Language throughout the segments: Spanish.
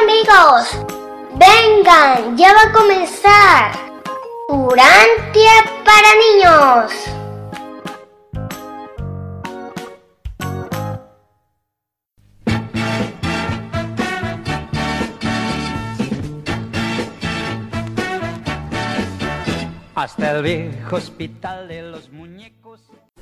amigos, vengan, ya va a comenzar Urantia para niños. Hasta el viejo hospital de los muñecos.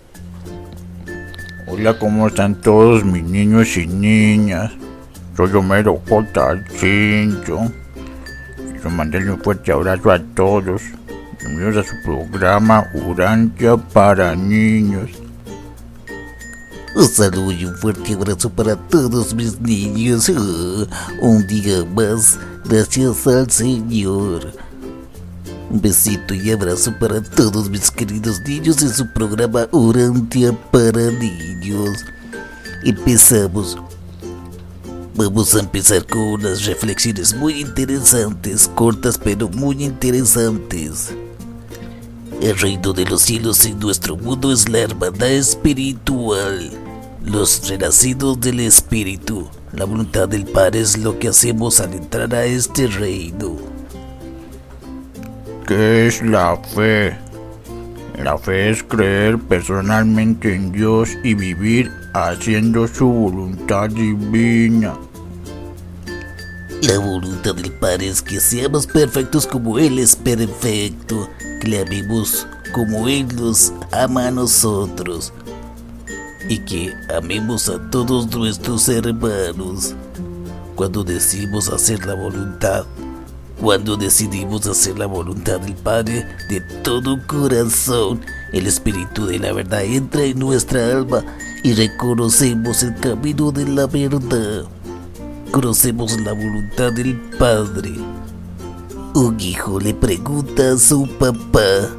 Hola, ¿cómo están todos mis niños y niñas? Soy Homero J. Chincho. Quiero mandarle un fuerte abrazo a todos. Bienvenidos a su programa Urantia para niños. Un saludo y un fuerte abrazo para todos mis niños. Un día más, gracias al Señor. Un besito y abrazo para todos mis queridos niños en su programa Urantia para niños. Empezamos. Vamos a empezar con unas reflexiones muy interesantes, cortas pero muy interesantes. El reino de los cielos en nuestro mundo es la hermandad espiritual, los renacidos del espíritu. La voluntad del Padre es lo que hacemos al entrar a este reino. ¿Qué es la fe? La fe es creer personalmente en Dios y vivir haciendo su voluntad divina. La voluntad del Padre es que seamos perfectos como Él es perfecto, que le amemos como Él nos ama a nosotros y que amemos a todos nuestros hermanos. Cuando decidimos hacer la voluntad del Padre de todo corazón, el Espíritu de la verdad entra en nuestra alma y reconocemos el camino de la verdad. Conocemos la voluntad del Padre. Un hijo le pregunta a su papá: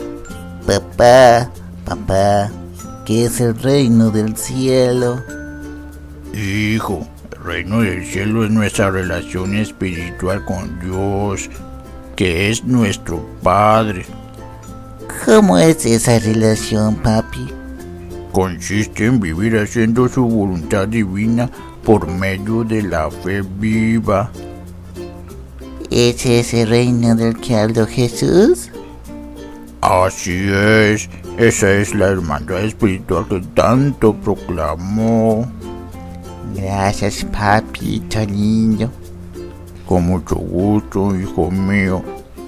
Papá, ¿qué es el reino del cielo? Hijo, el reino del cielo es nuestra relación espiritual con Dios, que es nuestro Padre. ¿Cómo es esa relación, papi? Consiste en vivir haciendo su voluntad divina por medio de la fe viva. ¿Es ese reino del que habló Jesús? Así es, esa es la hermandad espiritual que tanto proclamó. Gracias, papito lindo. Con mucho gusto, hijo mío.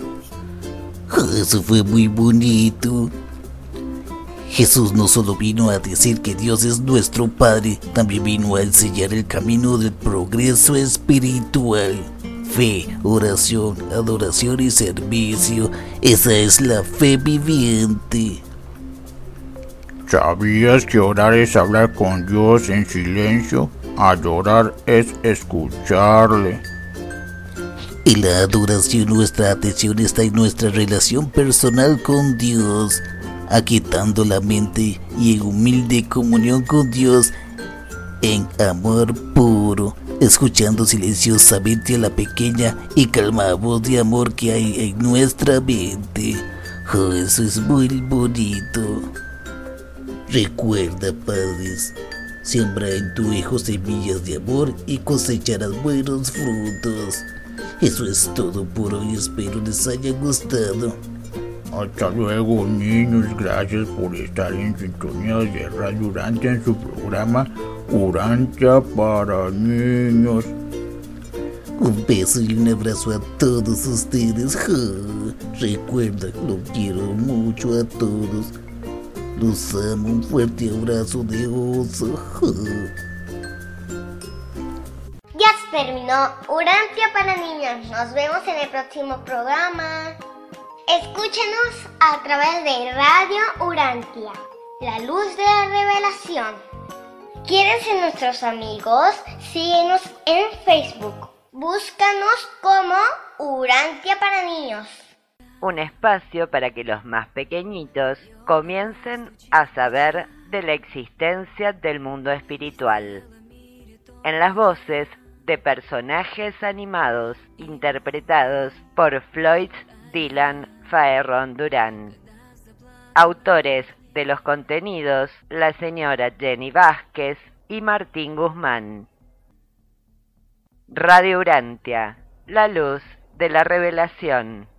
Eso fue muy bonito. Jesús no solo vino a decir que Dios es nuestro Padre, también vino a enseñar el camino del progreso espiritual. Fe, oración, adoración y servicio. Esa es la fe viviente. ¿Sabías que orar es hablar con Dios en silencio? Adorar es escucharle. En la adoración nuestra atención está en nuestra relación personal con Dios, aquietando la mente y en humilde comunión con Dios, en amor puro, escuchando silenciosamente a la pequeña y calmada voz de amor que hay en nuestra mente. Oh, eso es muy bonito. Recuerda, padres, siembra en tu hijo semillas de amor y cosecharás buenos frutos. Eso es todo por hoy, espero les haya gustado. Hasta luego, niños, gracias por estar en sintonía de Radio Urantia en su programa Urantia para niños. Un beso y un abrazo a todos ustedes. Recuerda, los quiero mucho a todos. Los amo, un fuerte abrazo de oso. Ya se terminó Urantia para niños. Nos vemos en el próximo programa. Escúchenos a través de Radio Urantia, la luz de la revelación. ¿Quieres ser nuestros amigos? Síguenos en Facebook. Búscanos como Urantia para niños. Un espacio para que los más pequeñitos comiencen a saber de la existencia del mundo espiritual. En las voces de personajes animados interpretados por Floyd Dylan Faerron Durán. Autores de los contenidos, la señora Jenny Vázquez y Martín Guzmán. Radio Urantia, la luz de la revelación.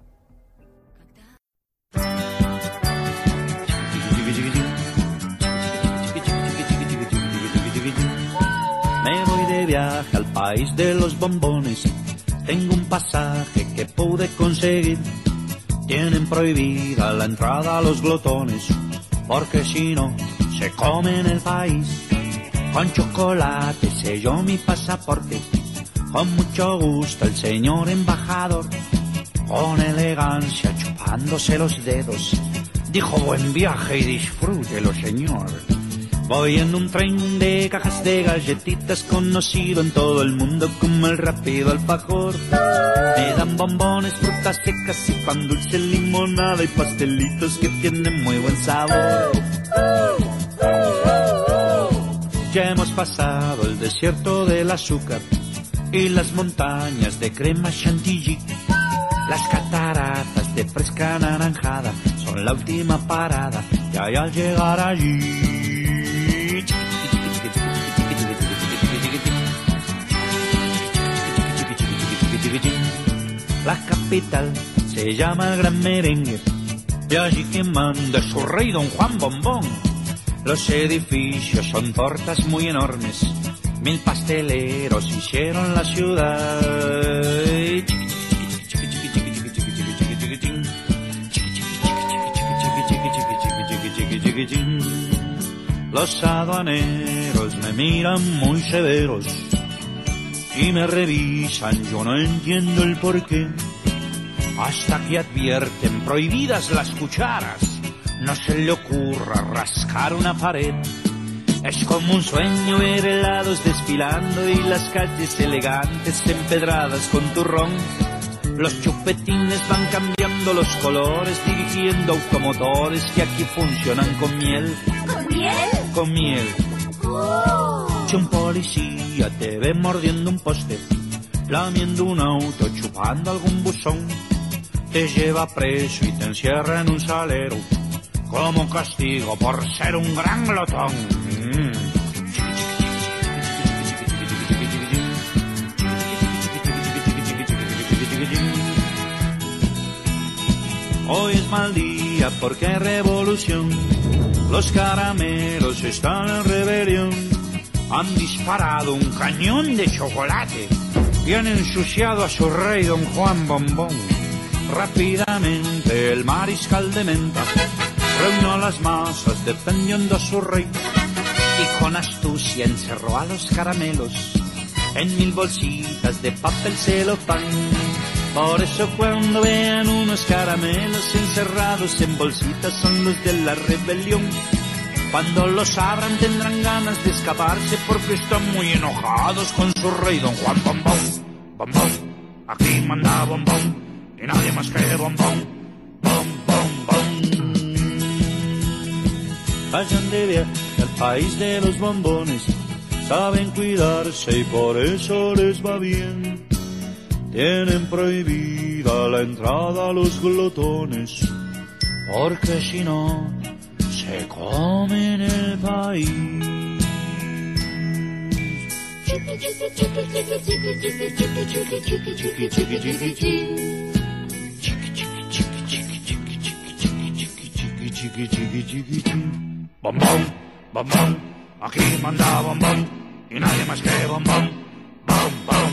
Me voy de viaje al país de los bombones. Tengo un pasaje que pude conseguir. Tienen prohibida la entrada a los glotones, porque si no, se comen el país. Con chocolate selló mi pasaporte. Con mucho gusto el señor embajador, con elegancia chupándose los dedos, dijo: buen viaje y disfrútelo, señor. Voy en un tren de cajas de galletitas, conocido en todo el mundo como el rápido alfajor. Me dan bombones, frutas secas y pan dulce, limonada y pastelitos que tienen muy buen sabor. Ya hemos pasado el desierto del azúcar y las montañas de crema chantilly. Las cataratas de fresca naranjada son la última parada, ya al llegar allí. La capital se llama el Gran Merengue, y allí quien manda es su rey Don Juan Bombón. Los edificios son tortas muy enormes, 1000 pasteleros hicieron la ciudad. Los aduaneros me miran muy severos y me revisan, yo no entiendo el porqué. Hasta que advierten: prohibidas las cucharas, no se le ocurra rascar una pared. Es como un sueño ver helados desfilando y las calles elegantes empedradas con turrón. Los chupetines van cambiando los colores, dirigiendo automotores que aquí funcionan con miel. ¿Con miel? Con miel. Si un policía te ve mordiendo un poste, lamiendo un auto, chupando algún buzón, te lleva preso y te encierra en un salero como castigo por ser un gran glotón. Hoy es mal día porque hay revolución. Los caramelos están en rebelión. Han disparado un cañón de chocolate y han ensuciado a su rey Don Juan Bombón. Rápidamente el mariscal de menta reunió a las masas defendiendo a su rey y con astucia encerró a los caramelos en 1000 bolsitas de papel celofán. Por eso cuando vean unos caramelos encerrados en bolsitas son los de la rebelión. Cuando los abran tendrán ganas de escaparse porque están muy enojados con su rey Don Juan Bombón. Bombón, aquí manda Bombón y nadie más que Bombón. Vayan de viaje al país de los bombones, saben cuidarse y por eso les va bien. Tienen prohibida la entrada a los glotones, porque si no, se comen el país. Bombón, bombón, aquí manda Bombón y nadie más que Bombón. Bombón.